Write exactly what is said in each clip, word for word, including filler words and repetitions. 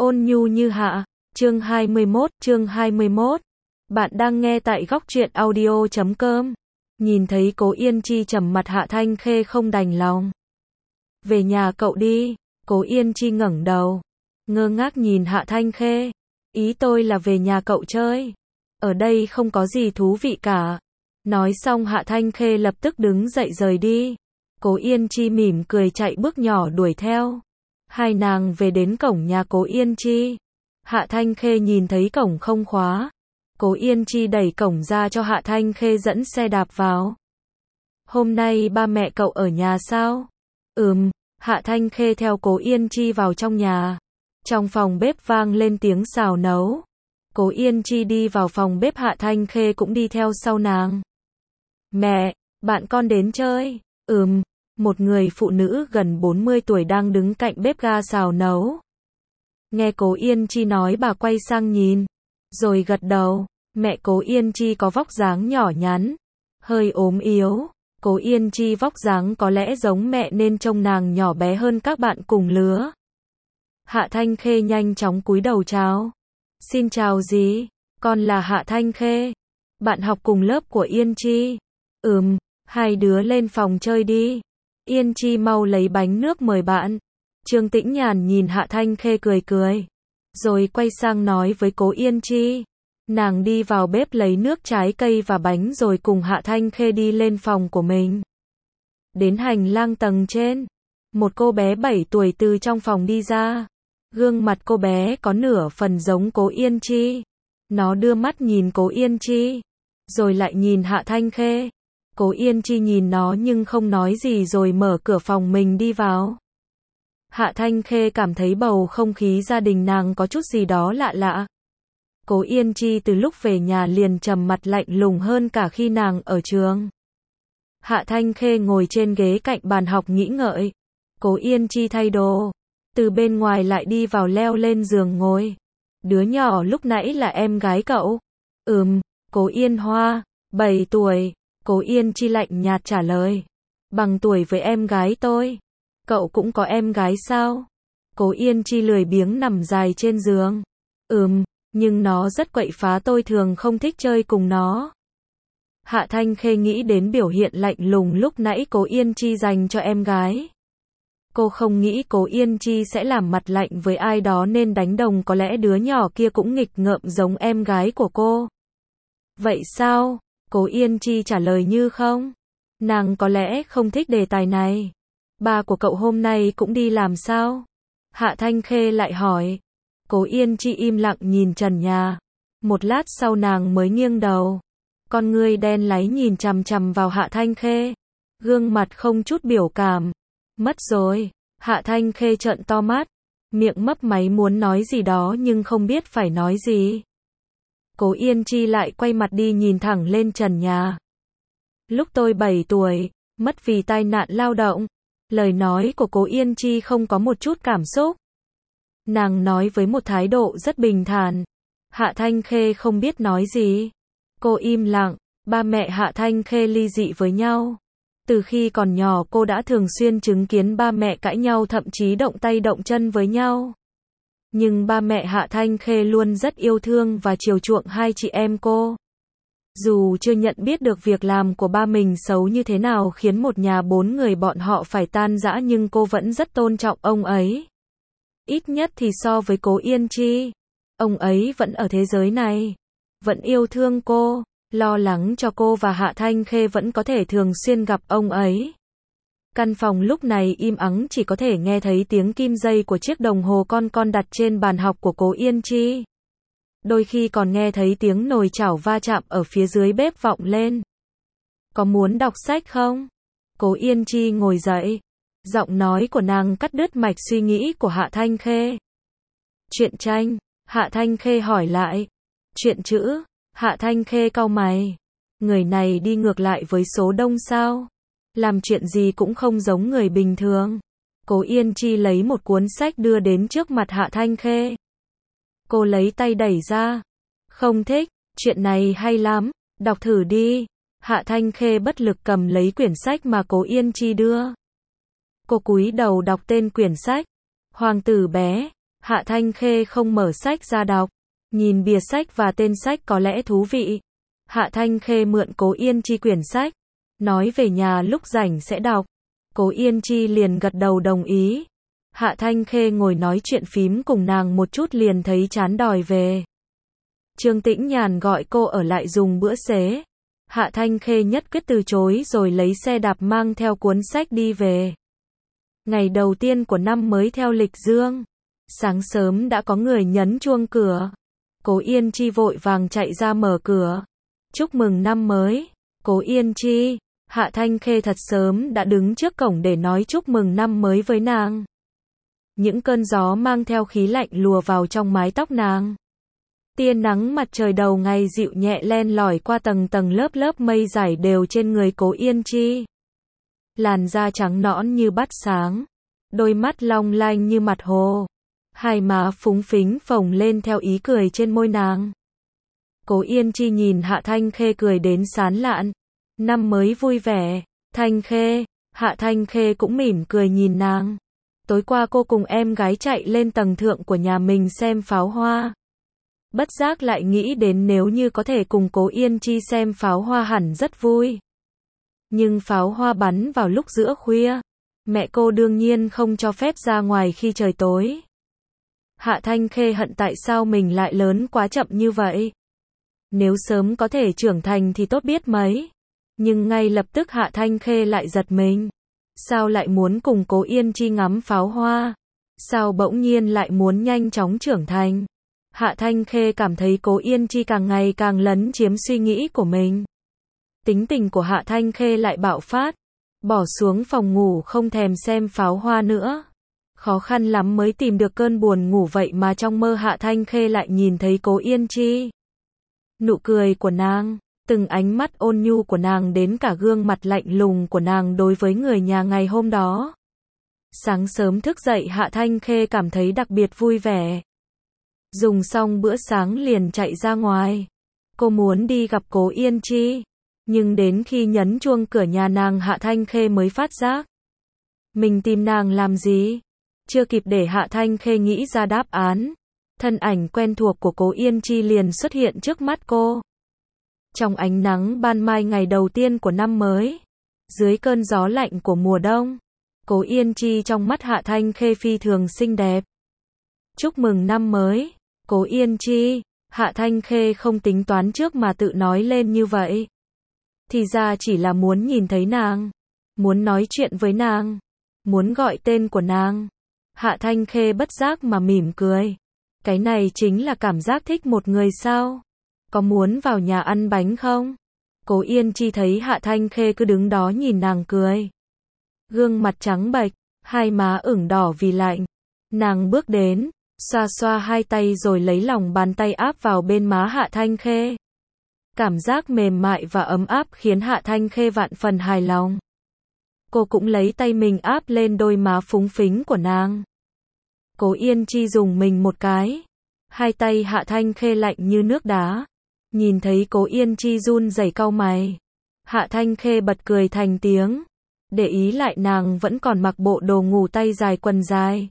Ôn nhu như hạ, chương hai mươi mốt, chương hai mươi mốt. Bạn đang nghe tại góc truyện audio chấm com. Nhìn thấy Cố Yên Chi trầm mặt, Hạ Thanh Khê không đành lòng. Về nhà cậu đi. Cố Yên Chi ngẩng đầu, ngơ ngác nhìn Hạ Thanh Khê. Ý tôi là về nhà cậu chơi. Ở đây không có gì thú vị cả. Nói xong Hạ Thanh Khê lập tức đứng dậy rời đi. Cố Yên Chi mỉm cười chạy bước nhỏ đuổi theo. Hai nàng về đến cổng nhà Cố Yên Chi. Hạ Thanh Khê nhìn thấy cổng không khóa. Cố Yên Chi đẩy cổng ra cho Hạ Thanh Khê dẫn xe đạp vào. Hôm nay ba mẹ cậu ở nhà sao? Ừm, Hạ Thanh Khê theo Cố Yên Chi vào trong nhà. Trong phòng bếp vang lên tiếng xào nấu. Cố Yên Chi đi vào phòng bếp, Hạ Thanh Khê cũng đi theo sau nàng. Mẹ, bạn con đến chơi. Ừm, một người phụ nữ gần bốn mươi tuổi đang đứng cạnh bếp ga xào nấu. Nghe Cố Yên Chi nói, bà quay sang nhìn, rồi gật đầu. Mẹ Cố Yên Chi có vóc dáng nhỏ nhắn, hơi ốm yếu. Cố Yên Chi vóc dáng có lẽ giống mẹ nên trông nàng nhỏ bé hơn các bạn cùng lứa. Hạ Thanh Khê nhanh chóng cúi đầu chào. Xin chào dì, con là Hạ Thanh Khê, bạn học cùng lớp của Yên Chi. Ừm, hai đứa lên phòng chơi đi. Yên Chi mau lấy bánh nước mời bạn. Trương Tĩnh Nhàn nhìn Hạ Thanh Khê cười cười, rồi quay sang nói với Cố Yên Chi. Nàng đi vào bếp lấy nước trái cây và bánh rồi cùng Hạ Thanh Khê đi lên phòng của mình. Đến hành lang tầng trên, một cô bé bảy tuổi từ trong phòng đi ra. Gương mặt cô bé có nửa phần giống Cố Yên Chi. Nó đưa mắt nhìn Cố Yên Chi, rồi lại nhìn Hạ Thanh Khê. Cố Yên Chi nhìn nó nhưng không nói gì rồi mở cửa phòng mình đi vào. Hạ Thanh Khê cảm thấy bầu không khí gia đình nàng có chút gì đó lạ lạ. Cố Yên Chi từ lúc về nhà liền trầm mặt lạnh lùng hơn cả khi nàng ở trường. Hạ Thanh Khê ngồi trên ghế cạnh bàn học nghĩ ngợi. Cố Yên Chi thay đồ, từ bên ngoài lại đi vào leo lên giường ngồi. Đứa nhỏ lúc nãy là em gái cậu? Ừm, Cố Yên Hoa, bảy tuổi. Cố Yên Chi lạnh nhạt trả lời. Bằng tuổi với em gái tôi. Cậu cũng có em gái sao? Cố Yên Chi lười biếng nằm dài trên giường. Ừm, nhưng nó rất quậy phá, tôi thường không thích chơi cùng nó. Hạ Thanh Khê nghĩ đến biểu hiện lạnh lùng lúc nãy Cố Yên Chi dành cho em gái. Cô không nghĩ Cố Yên Chi sẽ làm mặt lạnh với ai đó nên đánh đồng, có lẽ đứa nhỏ kia cũng nghịch ngợm giống em gái của cô. Vậy sao? Cố Yên Chi trả lời như không. Nàng có lẽ không thích đề tài này. Ba của cậu hôm nay cũng đi làm sao? Hạ Thanh Khê lại hỏi. Cố Yên Chi im lặng nhìn trần nhà. Một lát sau nàng mới nghiêng đầu. Con ngươi đen láy nhìn chằm chằm vào Hạ Thanh Khê. Gương mặt không chút biểu cảm. Mất rồi. Hạ Thanh Khê trợn to mắt. Miệng mấp máy muốn nói gì đó nhưng không biết phải nói gì. Cố Yên Chi lại quay mặt đi nhìn thẳng lên trần nhà. Lúc tôi bảy tuổi, mất vì tai nạn lao động. Lời nói của Cố Yên Chi không có một chút cảm xúc. Nàng nói với một thái độ rất bình thản. Hạ Thanh Khê không biết nói gì. Cô im lặng. Ba mẹ Hạ Thanh Khê ly dị với nhau. Từ khi còn nhỏ cô đã thường xuyên chứng kiến ba mẹ cãi nhau, thậm chí động tay động chân với nhau. Nhưng ba mẹ Hạ Thanh Khê luôn rất yêu thương và chiều chuộng hai chị em cô. Dù chưa nhận biết được việc làm của ba mình xấu như thế nào khiến một nhà bốn người bọn họ phải tan rã, nhưng cô vẫn rất tôn trọng ông ấy. Ít nhất thì so với Cố Yên Chi, ông ấy vẫn ở thế giới này, vẫn yêu thương cô, lo lắng cho cô và Hạ Thanh Khê vẫn có thể thường xuyên gặp ông ấy. Căn phòng lúc này im ắng, chỉ có thể nghe thấy tiếng kim dây của chiếc đồng hồ con con đặt trên bàn học của Cố Yên Chi. Đôi khi còn nghe thấy tiếng nồi chảo va chạm ở phía dưới bếp vọng lên. Có muốn đọc sách không? Cố Yên Chi ngồi dậy. Giọng nói của nàng cắt đứt mạch suy nghĩ của Hạ Thanh Khê. Truyện tranh? Hạ Thanh Khê hỏi lại. Truyện chữ? Hạ Thanh Khê cau mày. Người này đi ngược lại với số đông sao? Làm chuyện gì cũng không giống người bình thường. Cố Yên Chi lấy một cuốn sách đưa đến trước mặt Hạ Thanh Khê. Cô lấy tay đẩy ra. Không thích, chuyện này hay lắm, đọc thử đi. Hạ Thanh Khê bất lực cầm lấy quyển sách mà Cố Yên Chi đưa. Cô cúi đầu đọc tên quyển sách. Hoàng tử bé. Hạ Thanh Khê không mở sách ra đọc. Nhìn bìa sách và tên sách có lẽ thú vị. Hạ Thanh Khê mượn Cố Yên Chi quyển sách. Nói về nhà lúc rảnh sẽ đọc. Cố Yên Chi liền gật đầu đồng ý. Hạ Thanh Khê ngồi nói chuyện phím cùng nàng một chút liền thấy chán đòi về. Trương Tĩnh Nhàn gọi cô ở lại dùng bữa xế. Hạ Thanh Khê nhất quyết từ chối rồi lấy xe đạp mang theo cuốn sách đi về. Ngày đầu tiên của năm mới theo lịch dương. Sáng sớm đã có người nhấn chuông cửa. Cố Yên Chi vội vàng chạy ra mở cửa. Chúc mừng năm mới. Cố Yên Chi. Hạ Thanh Khê thật sớm đã đứng trước cổng để nói chúc mừng năm mới với nàng. Những cơn gió mang theo khí lạnh lùa vào trong mái tóc nàng. Tia nắng mặt trời đầu ngày dịu nhẹ len lỏi qua tầng tầng lớp lớp mây rải đều trên người Cố Yên Chi. Làn da trắng nõn như bát sáng. Đôi mắt long lanh như mặt hồ. Hai má phúng phính phồng lên theo ý cười trên môi nàng. Cố Yên Chi nhìn Hạ Thanh Khê cười đến sán lạn. Năm mới vui vẻ. Thanh Khê. Hạ Thanh Khê cũng mỉm cười nhìn nàng. Tối qua cô cùng em gái chạy lên tầng thượng của nhà mình xem pháo hoa. Bất giác lại nghĩ đến nếu như có thể cùng Cố Yên Chi xem pháo hoa hẳn rất vui. Nhưng pháo hoa bắn vào lúc giữa khuya. Mẹ cô đương nhiên không cho phép ra ngoài khi trời tối. Hạ Thanh Khê hận tại sao mình lại lớn quá chậm như vậy. Nếu sớm có thể trưởng thành thì tốt biết mấy. Nhưng ngay lập tức Hạ Thanh Khê lại giật mình. Sao lại muốn cùng Cố Yên Chi ngắm pháo hoa? Sao bỗng nhiên lại muốn nhanh chóng trưởng thành? Hạ Thanh Khê cảm thấy Cố Yên Chi càng ngày càng lấn chiếm suy nghĩ của mình. Tính tình của Hạ Thanh Khê lại bạo phát. Bỏ xuống phòng ngủ không thèm xem pháo hoa nữa. Khó khăn lắm mới tìm được cơn buồn ngủ vậy mà trong mơ Hạ Thanh Khê lại nhìn thấy Cố Yên Chi. Nụ cười của nàng, từng ánh mắt ôn nhu của nàng đến cả gương mặt lạnh lùng của nàng đối với người nhà ngày hôm đó. Sáng sớm thức dậy Hạ Thanh Khê cảm thấy đặc biệt vui vẻ. Dùng xong bữa sáng liền chạy ra ngoài. Cô muốn đi gặp Cố Yên Chi. Nhưng đến khi nhấn chuông cửa nhà nàng Hạ Thanh Khê mới phát giác. Mình tìm nàng làm gì? Chưa kịp để Hạ Thanh Khê nghĩ ra đáp án. Thân ảnh quen thuộc của Cố Yên Chi liền xuất hiện trước mắt cô. Trong ánh nắng ban mai ngày đầu tiên của năm mới. Dưới cơn gió lạnh của mùa đông. Cố Yên Chi trong mắt Hạ Thanh Khê phi thường xinh đẹp. Chúc mừng năm mới. Cố Yên Chi. Hạ Thanh Khê không tính toán trước mà tự nói lên như vậy. Thì ra chỉ là muốn nhìn thấy nàng. Muốn nói chuyện với nàng. Muốn gọi tên của nàng. Hạ Thanh Khê bất giác mà mỉm cười. Cái này chính là cảm giác thích một người sao? Có muốn vào nhà ăn bánh không? Cố Yên Chi thấy Hạ Thanh Khê cứ đứng đó nhìn nàng cười. Gương mặt trắng bệch, hai má ửng đỏ vì lạnh. Nàng bước đến, xoa xoa hai tay rồi lấy lòng bàn tay áp vào bên má Hạ Thanh Khê. Cảm giác mềm mại và ấm áp khiến Hạ Thanh Khê vạn phần hài lòng. Cô cũng lấy tay mình áp lên đôi má phúng phính của nàng. Cố Yên Chi dùng mình một cái. Hai tay Hạ Thanh Khê lạnh như nước đá. Nhìn thấy Cố Yên Chi run rẩy cau mày. Hạ Thanh Khê bật cười thành tiếng. Để ý lại nàng vẫn còn mặc bộ đồ ngủ tay dài quần dài.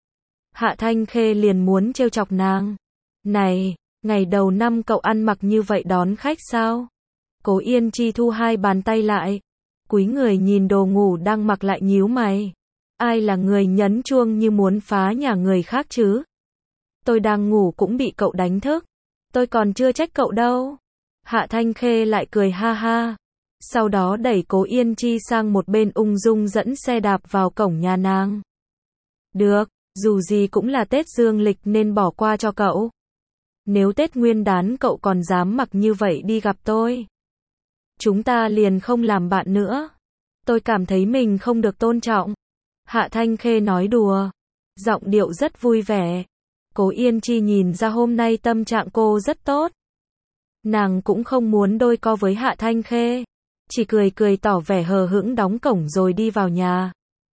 Hạ Thanh Khê liền muốn trêu chọc nàng. Này, ngày đầu năm cậu ăn mặc như vậy đón khách sao? Cố Yên Chi thu hai bàn tay lại. Cúi người nhìn đồ ngủ đang mặc lại nhíu mày. Ai là người nhấn chuông như muốn phá nhà người khác chứ? Tôi đang ngủ cũng bị cậu đánh thức. Tôi còn chưa trách cậu đâu. Hạ Thanh Khê lại cười ha ha. Sau đó đẩy Cố Yên Chi sang một bên ung dung dẫn xe đạp vào cổng nhà nàng. Được, dù gì cũng là Tết dương lịch nên bỏ qua cho cậu. Nếu Tết Nguyên Đán cậu còn dám mặc như vậy đi gặp tôi, chúng ta liền không làm bạn nữa. Tôi cảm thấy mình không được tôn trọng. Hạ Thanh Khê nói đùa. Giọng điệu rất vui vẻ. Cố Yên Chi nhìn ra hôm nay tâm trạng cô rất tốt. Nàng cũng không muốn đôi co với Hạ Thanh Khê. Chỉ cười cười tỏ vẻ hờ hững đóng cổng rồi đi vào nhà.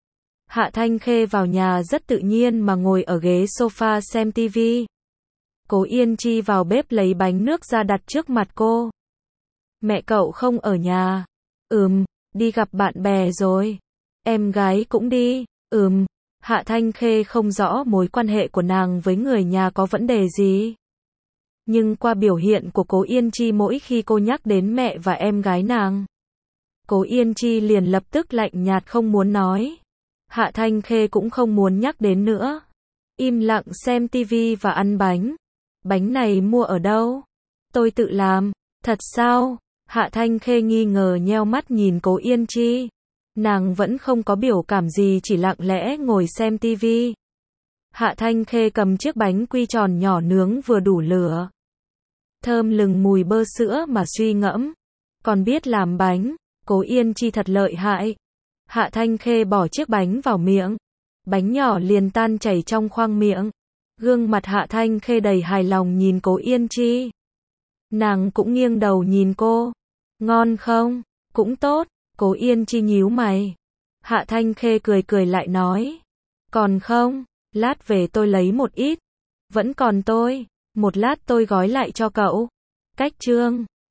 Hạ Thanh Khê vào nhà rất tự nhiên mà ngồi ở ghế sofa xem tivi. Cố Yên Chi vào bếp lấy bánh nước ra đặt trước mặt cô. Mẹ cậu không ở nhà. Ừm, đi gặp bạn bè rồi. Em gái cũng đi. Ừm, Hạ Thanh Khê không rõ mối quan hệ của nàng với người nhà có vấn đề gì. Nhưng qua biểu hiện của Cố Yên Chi mỗi khi cô nhắc đến mẹ và em gái nàng, Cố Yên Chi liền lập tức lạnh nhạt không muốn nói. Hạ Thanh Khê cũng không muốn nhắc đến nữa. Im lặng xem tivi và ăn bánh. Bánh này mua ở đâu? Tôi tự làm. Thật sao? Hạ Thanh Khê nghi ngờ nheo mắt nhìn Cố Yên Chi. Nàng vẫn không có biểu cảm gì, chỉ lặng lẽ ngồi xem tivi. Hạ Thanh Khê cầm chiếc bánh quy tròn nhỏ nướng vừa đủ lửa, thơm lừng mùi bơ sữa mà suy ngẫm. Còn biết làm bánh, Cố Yên Chi thật lợi hại. Hạ Thanh Khê bỏ chiếc bánh vào miệng. Bánh nhỏ liền tan chảy trong khoang miệng. Gương mặt Hạ Thanh Khê đầy hài lòng nhìn Cố Yên Chi. Nàng cũng nghiêng đầu nhìn cô. Ngon không? Cũng tốt. Cố Yên Chi nhíu mày. Hạ Thanh Khê cười cười lại nói. Còn không? Lát về tôi lấy một ít. Vẫn còn tôi. Một lát tôi gói lại cho cậu. Cách chương